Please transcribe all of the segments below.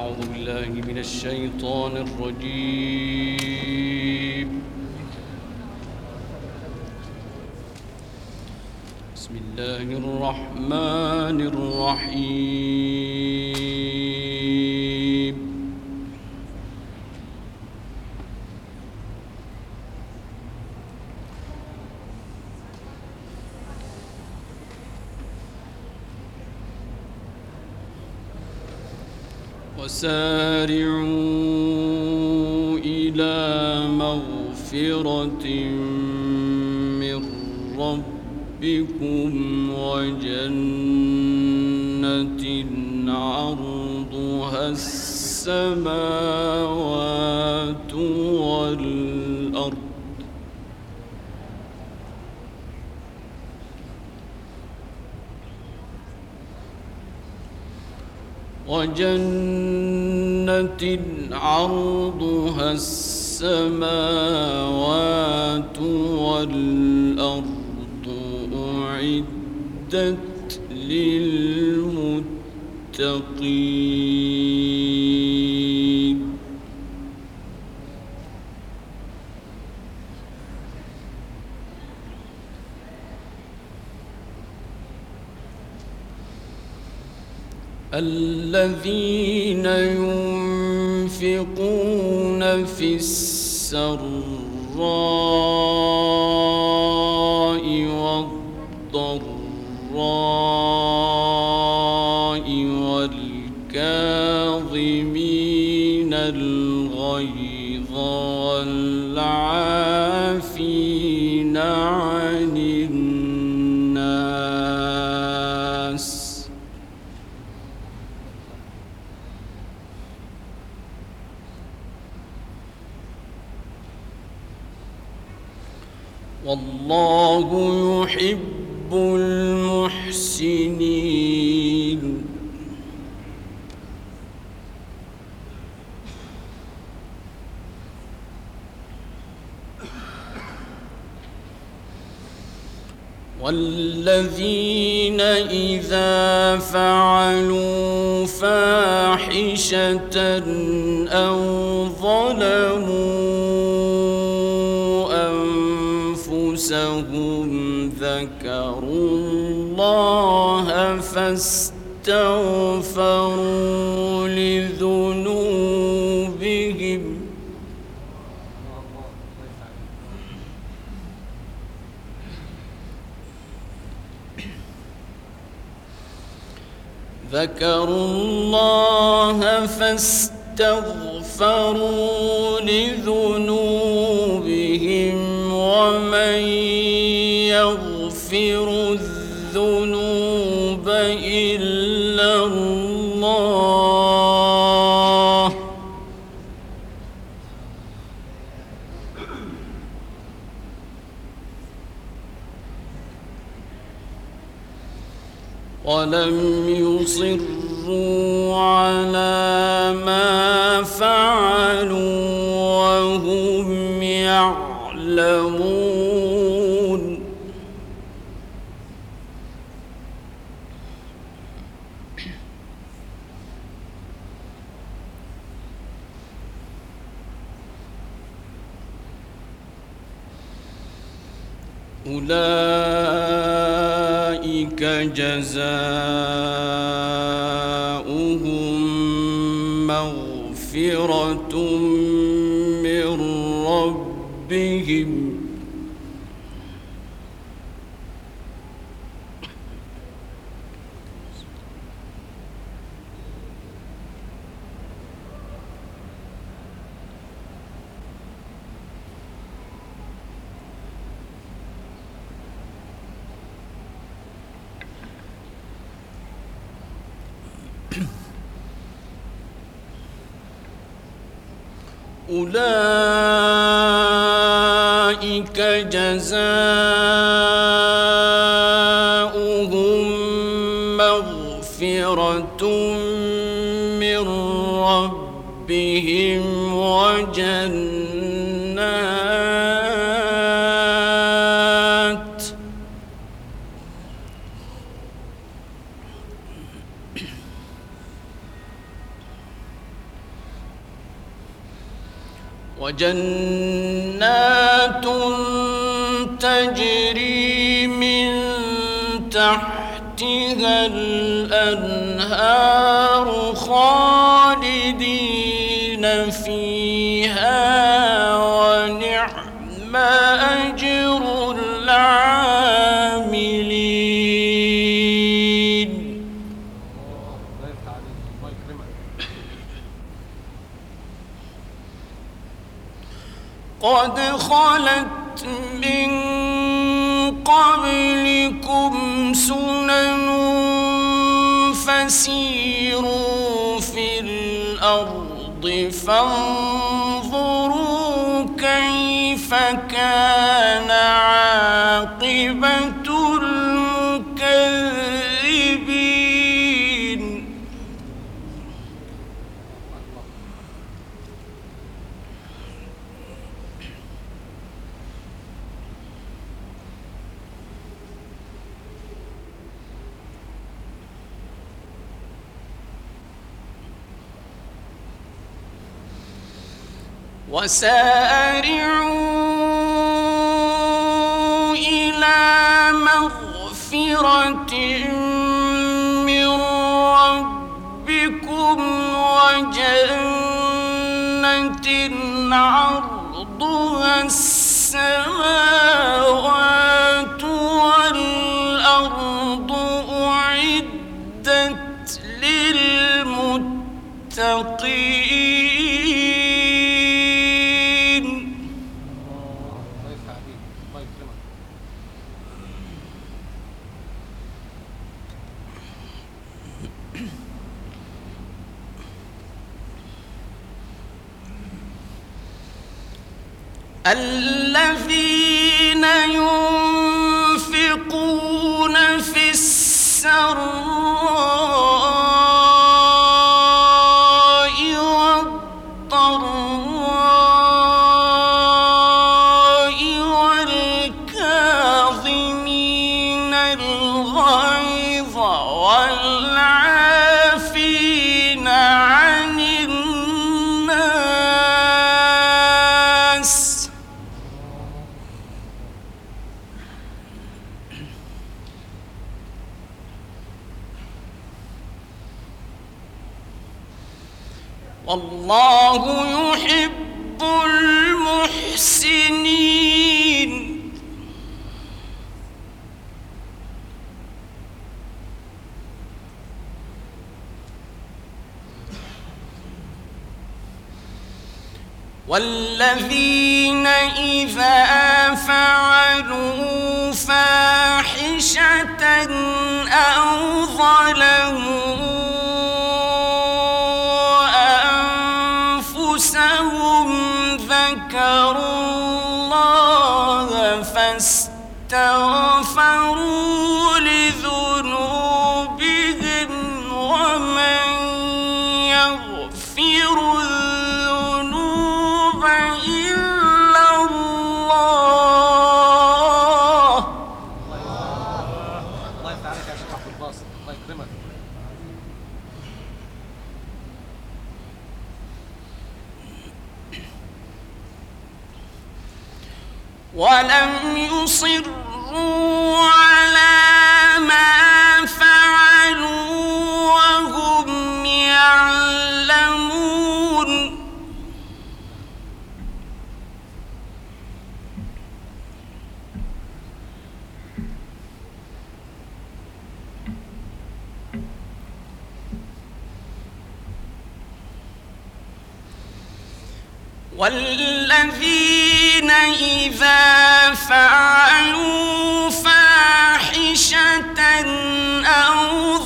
أعوذ بالله من الشيطان الرجيم. بسم الله الرحمن الرحيم. وسارعوا إلى مغفرة من ربكم وجنة عرضها السماوات والأرض عرضها السماوات والأرض أعدت للمتقين. الذين ينفقون في السراء والضراء والكاظمين الغيظ والعافين عن الناس والله يحب المحسنين. والذين إذا فعلوا فاحشة أو ظلموا أنفسهم ذكروا الله فاستغفروا لذنوبهم ومن يغفر الذنوب إلا الله ولم يصروا على ما فعلوا وهم يعلمون. أولئك جزاؤهم مغفرة من ربهم أولئك جزاؤهم مغفرة من ربهم وجنات تجري من تحتها الأنهار خالدين فيها ونعم أجر العاملين. قد خلت من قبلكم سنن فسيروا في الأرض فانظروا كيف كان عاقبة المكذبين. وسارعوا إلى مغفرة من ربكم وجنة عرضها السماوات والأرض أعدت للمتقين. الذين ينفقون في السراء والضراء والكاظمين الغيظ والعافين عن الناس والله يحب المحسنين. والذين إذا فعلوا فاحشة أو ظلموا أنفسهم ذكروا الله فاستغفروا لذنوبهم ومن يغفر الذنوب إلا الله. الله يفتح عليك يا شيخ عبد الباسط، الله يكرمك. ولم يصروا على ما فعلوا وهم يعلمون. والذين إذا فعلوا فاحشة أو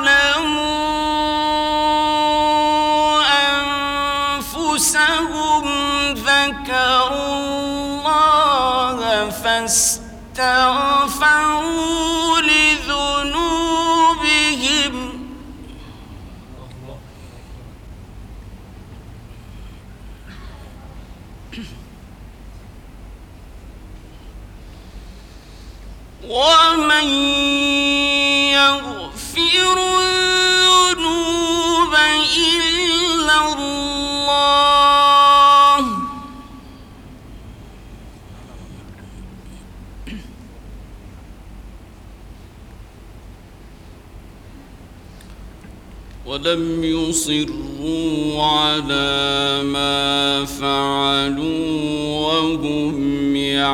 ظلموا أنفسهم ذكروا الله فاستغفروا لذنوبهم ومن يغفر الذنوب إلا الله ولم يصروا على ما فعلوا وهم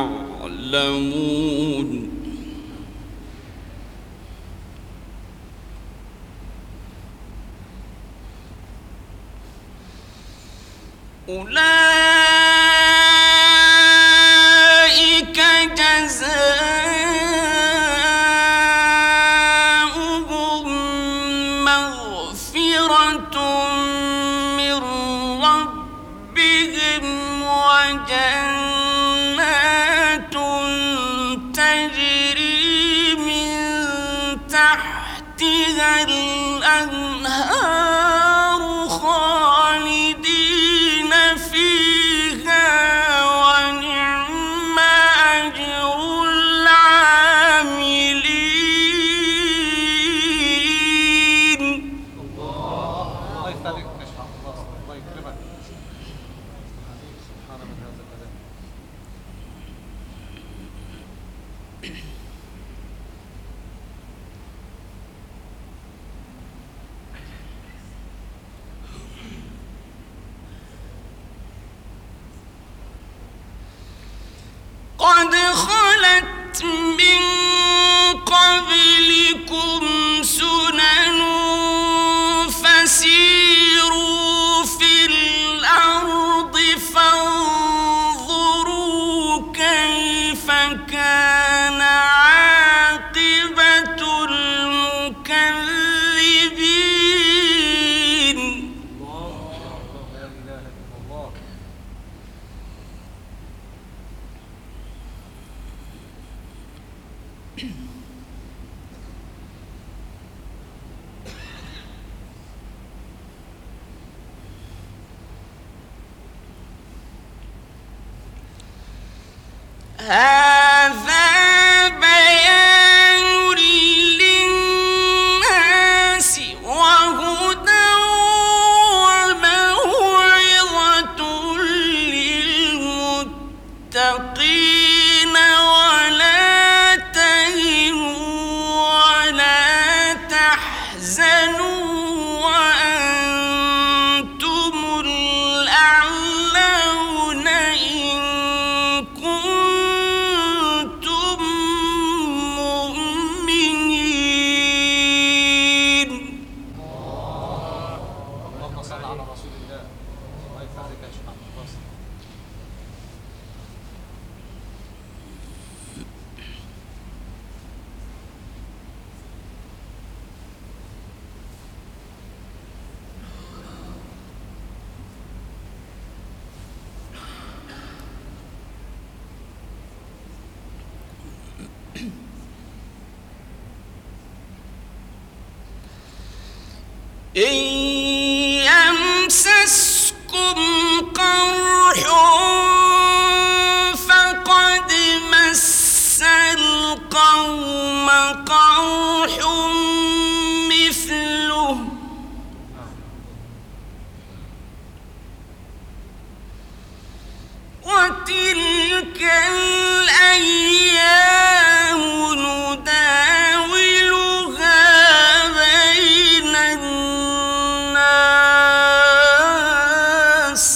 يعلمون أولئك جزاؤهم مغفرة من ربهم وجنات تجري من تحتها الأنهار خالدين فيها ونعم أجر العاملين. الله يفتح عليك كشف عبد الله، الله يكرمك. سبحان من هذا الكلام. قد خلت من قبلكم سنن فسيروا في الأرض فانظروا كيف كان عاقبة المكذبين. الله لا إله إلا الله. هذا بيان للناس وهدى وموعظة للمتقين ولا تهنوا ولا تحزنوا وأنتم الأعلون إن كنتم مؤمنين. اللهم صل على رسول الله. الله يفتح عليك كشف عبد الله. إن يمسسكم قرح فقد مس القوم قرح مثله وتلك الأيام نداولها بين الناس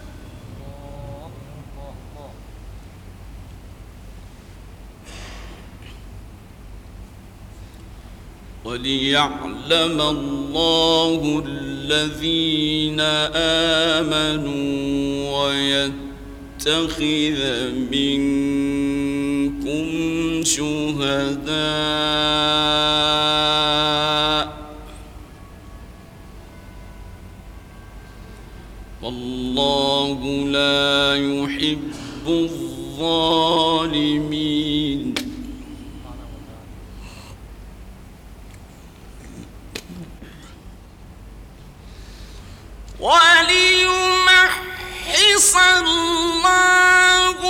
وليعلم الله الذين آمنوا ويتخذ منكم شهداء والله لا يحب الظالمين. وليمحص الله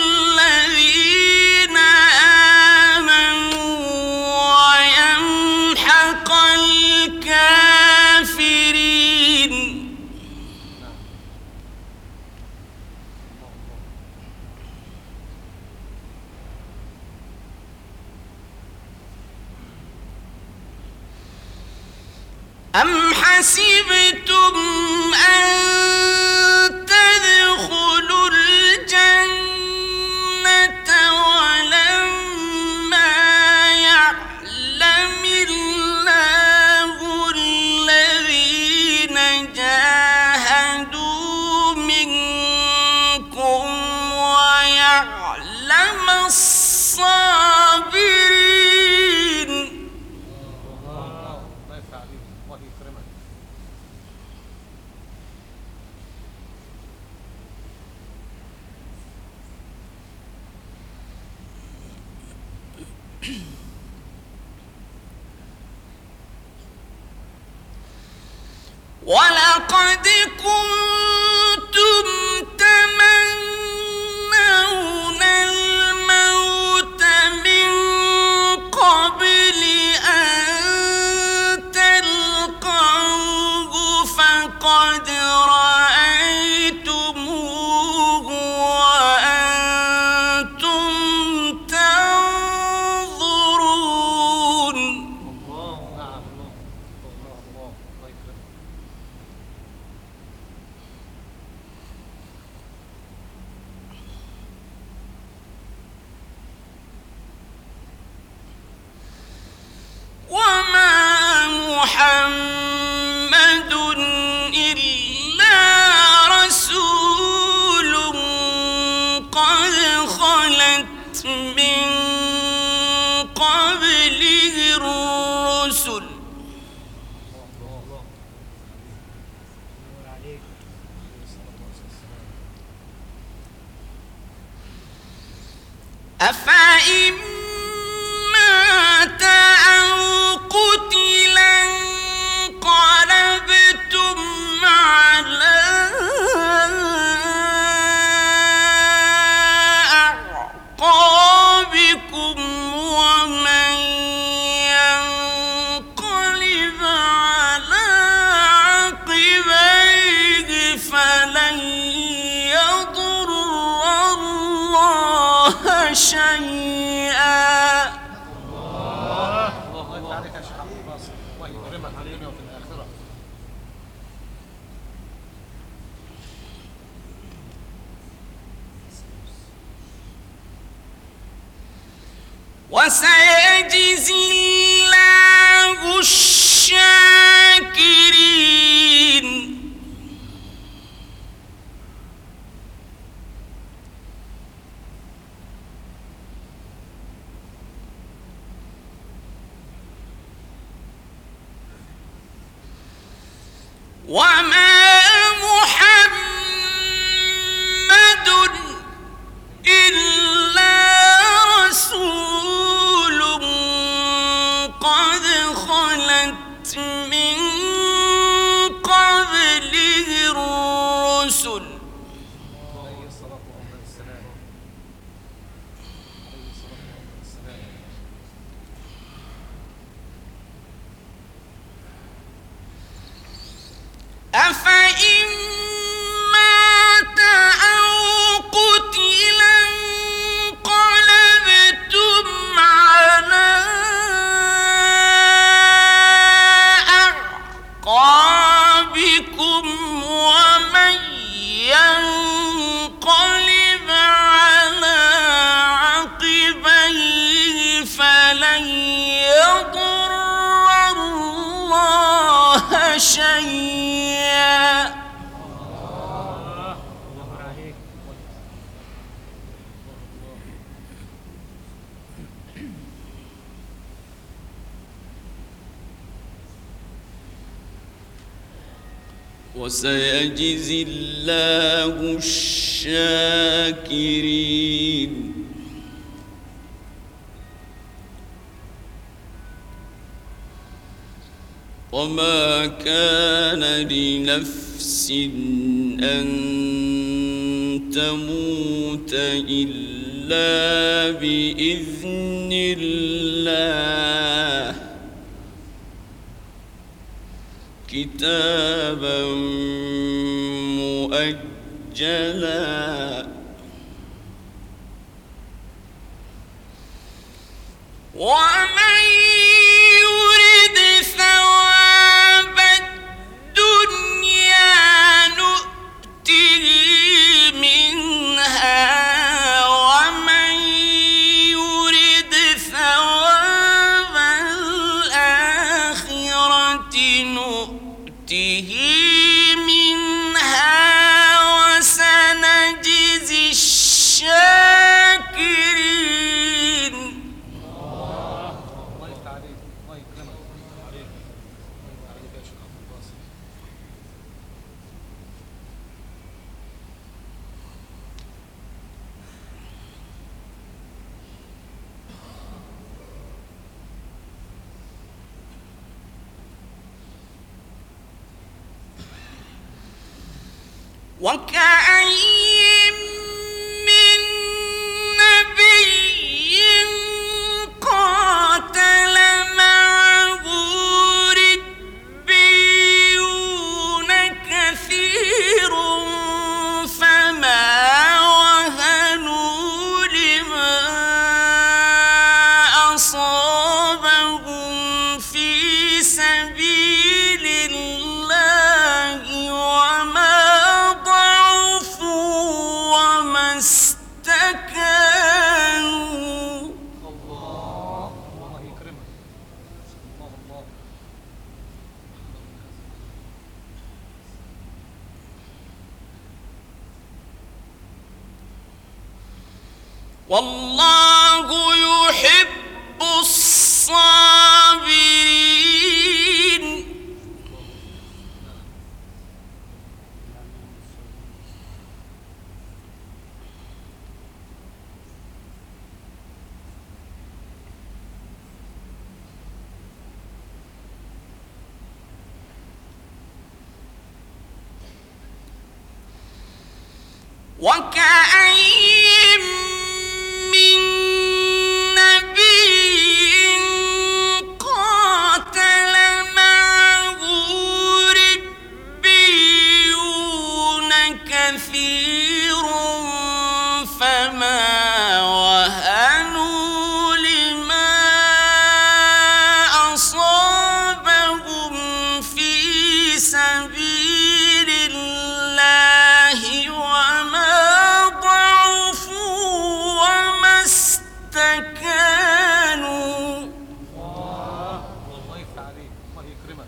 الذين آمنوا ويمحق الكافرين. أم حسبتم أن تدخلوا الجنة ولما يعلم الله الذين جاهدوا منكم ويعلم الصابرين. الله يفتح عليك، الله يكرمك. ولقد كنتم تمنون الموت من قبل أن تلقوه فقد رأيتموه وأنتم تنظرون. الله، نعم، الله الله يكرمك. وما محمد إلا رسول قد خلت من قبله الرسل أفإن مات أو قتلا انقلبتم على أعقابكم ومن ينقلب على عقبيه فلن يضر الله شيئا. الله يفتح عليك يا شيخ عبد الناصر، الله يكرمك في الدنيا وفي الآخرة. وسيجزي الله الشاكرين. وما محمد إلا رسول قد خلت من قبله الرسل عليه الصلاة والسلام. عليه الصلاة والسلام. أفإن مات أو قتلا انقلبتم على أعقابكم ومن ينقلب على عقبيه فلن يضر الله شيئا. وسيجزي الله الشاكرين. وما كان لنفس أن تموت إلا بإذن الله كتابا مؤجلا. ومن يرد ثواب نؤته منها وسنجزي الشاكرين. الله يفتح عليك، الله يكرمك عليك، عليك يا شيخ عبد الباسط. وكأين من نبي قاتل معه ربيون كثير فما وهنوا لما أصابهم في سبيل الله وما ضعفوا وما استكانوا. الله يكرمك. الله والله يحب الصابرين. وكأين من نبي قاتل معه ربيون كثير فما وهنوا لما أصابهم في سبيل الله وما ضعفوا وما استكانوا. الله يفتح عليك، الله يكرمك.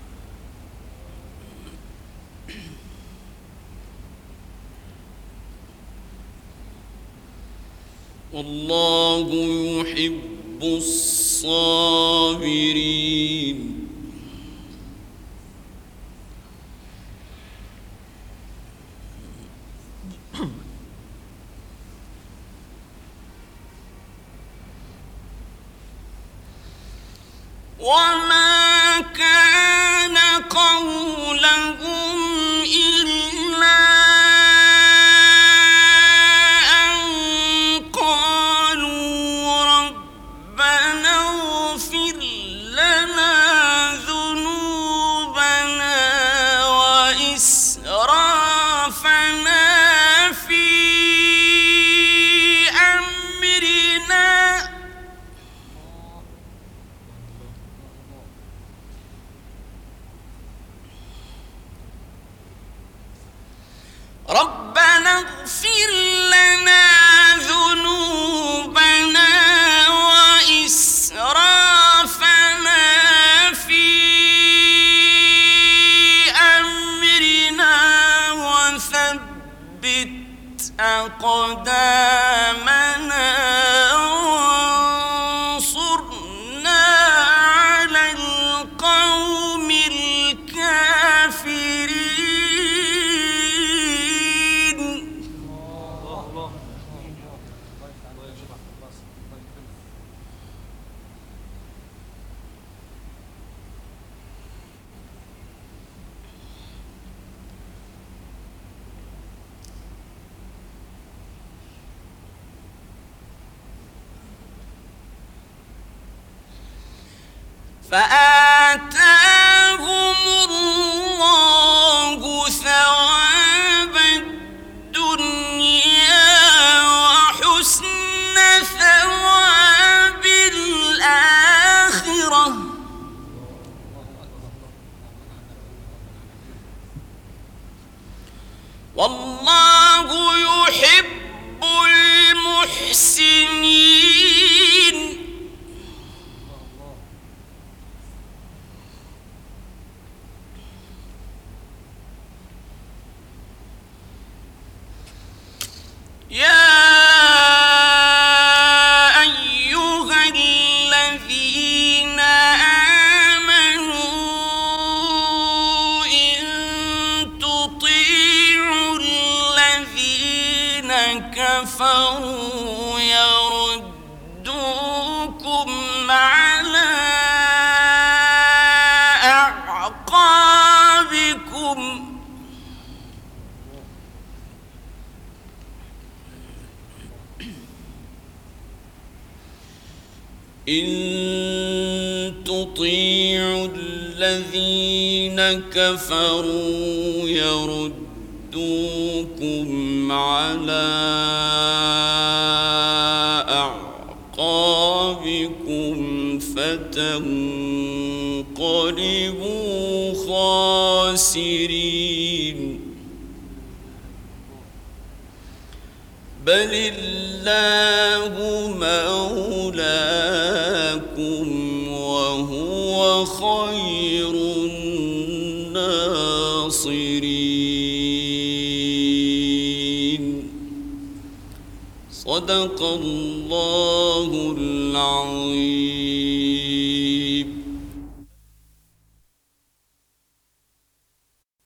والله يحب الصابرين. وما كان قولهم إلا أن قالوا ربنا اغفر لنا ذنوبنا وإسرافنا في أمرنا ربنا اغفر لنا ذنوبنا وإسرافنا في أمرنا وثبت أقدامنا وانصرنا على القوم الكافرين. الله يفتح عليك يا شيخ عبد الباسط، الله يكرمك. فآتاهم الله ثواب الدنيا وحسن ثواب الآخرة والله يحب المحسنين. كفروا يردوكم على أعقابكم إن تطيعوا الذين كفروا يردوكم على أعقابكم فتنقلبوا خاسرين بل الله مولاكم وهو خير الناصرين صدق الله العظيم.